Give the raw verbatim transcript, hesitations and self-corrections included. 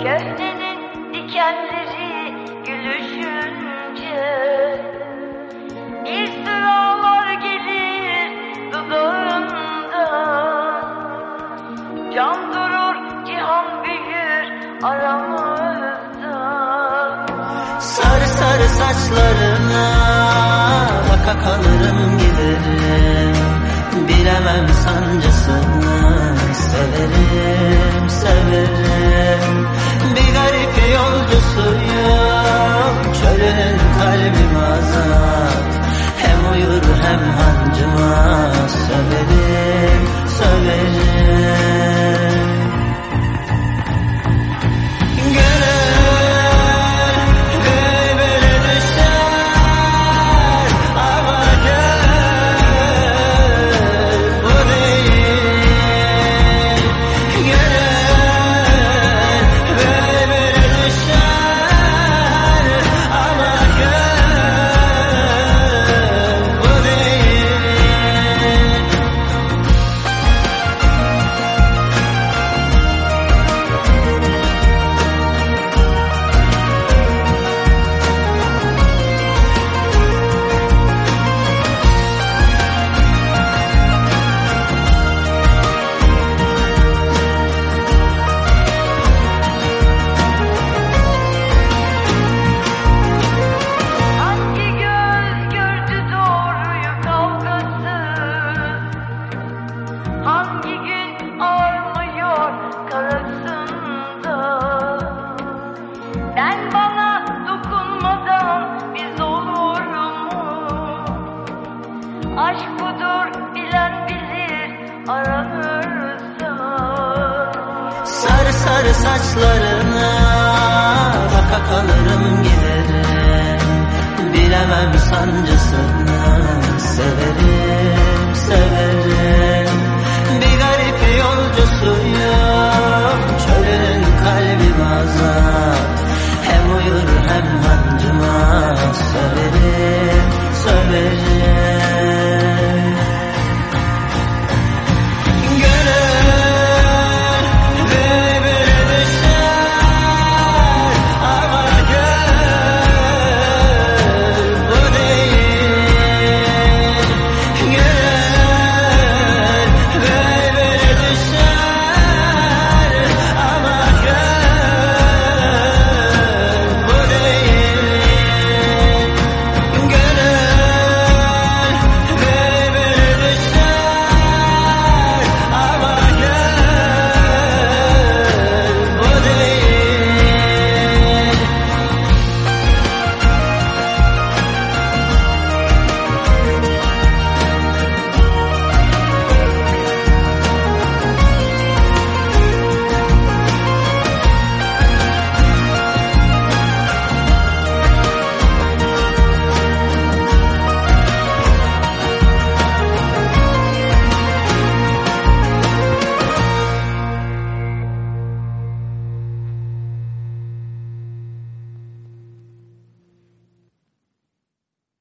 Köhnenin dikenleri gülüşünce bir sıralar gelir dudağımdan. Can durur, cihan büyür aramızda. Sarı sarı saçlarına baka kalırım giderim. Bilemem sancısını, severim severim. Bir garip yolcusuyum, çölünün kalbim azat. Hem uyur hem hancıma söverim söverim. Aşk budur, bilen bilir aranırsa. Sarı sarı saçlarına baka kalırım giderim. Bilemem sancısını, severim severim. Bir garip yolcusuyum, çölün kalbim azar.